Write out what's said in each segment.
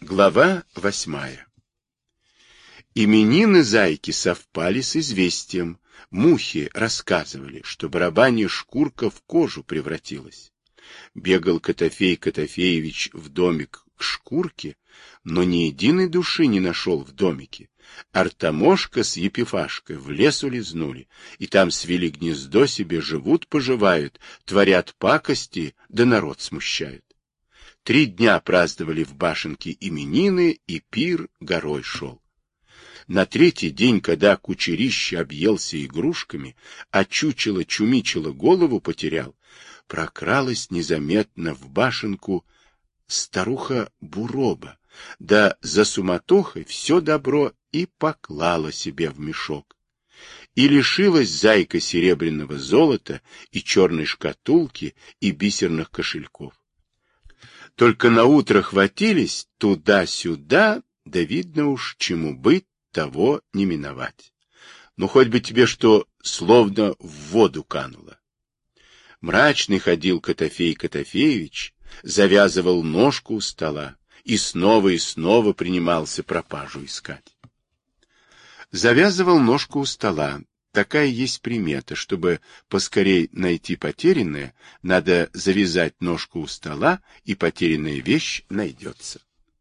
Глава 8. Именины зайки совпали с известием. Мухи рассказывали, что барабанья шкурка в кожу превратилась. Бегал Котофей Котофеевич в домик к шкурке, но ни единой души не нашел в домике. Артамошка с Епифашкой в лес улизнули, и там свели гнездо себе, живут-поживают, творят пакости, да народ смущают. 3 дня праздновали в башенке именины, и пир горой шел. На 3-й день, когда кучерище объелся игрушками, а чучело-чумичело голову потерял, прокралась незаметно в башенку старуха Буроба, да за суматохой все добро и поклала себе в мешок. И лишилась зайка серебряного золота и черной шкатулки и бисерных кошельков. Только наутро хватились туда-сюда, да видно уж, чему быть, того не миновать. Ну, хоть бы тебе что, словно в воду кануло. Мрачный ходил Котофей Котофеевич, завязывал ножку у стола и снова принимался пропажу искать. Завязывал ножку у стола. Такая есть примета, чтобы поскорей найти потерянное, надо завязать ножку у стола, и потерянная вещь найдется.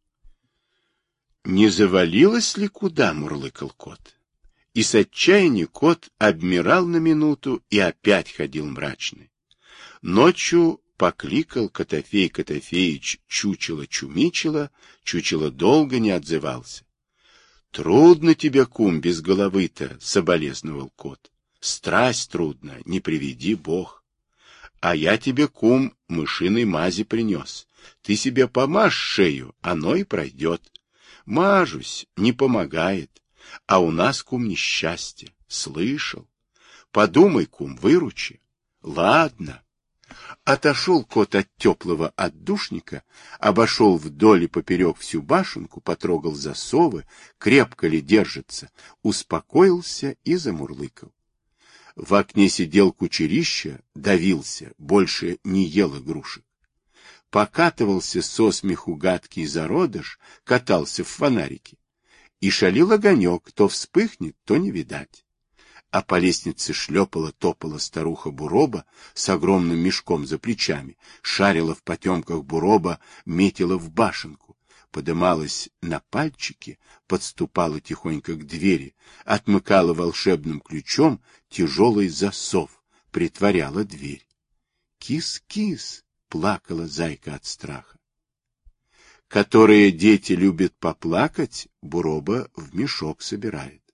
Не завалилось ли куда, мурлыкал кот? И с отчаяния кот обмирал на минуту и опять ходил мрачный. Ночью покликал Котофей Котофеич чучело-чумичело, чучело долго не отзывался. Трудно тебе, кум, без головы-то, соболезновал кот. Страсть трудно, не приведи Бог. А я тебе, кум, мышиной мази принес. Ты себе помажь шею, оно и пройдет. Мажусь, не помогает. А у нас, кум, несчастье. Слышал? Подумай, кум, выручи. Ладно. Отошел кот от теплого отдушника, обошел вдоль и поперек всю башенку, потрогал засовы, крепко ли держится, успокоился и замурлыкал. В окне сидел кучерище, давился, больше не ел игрушек. Покатывался со смеху гадкий зародыш, катался в фонарике. И шалил огонек, то вспыхнет, то не видать. А по лестнице шлепала-топала старуха Буроба с огромным мешком за плечами, шарила в потемках Буроба, метила в башенку, подымалась на пальчики, подступала тихонько к двери, отмыкала волшебным ключом тяжелый засов, притворяла дверь. Кис-кис, плакала зайка от страха. Которые дети любят поплакать, Буроба в мешок собирает.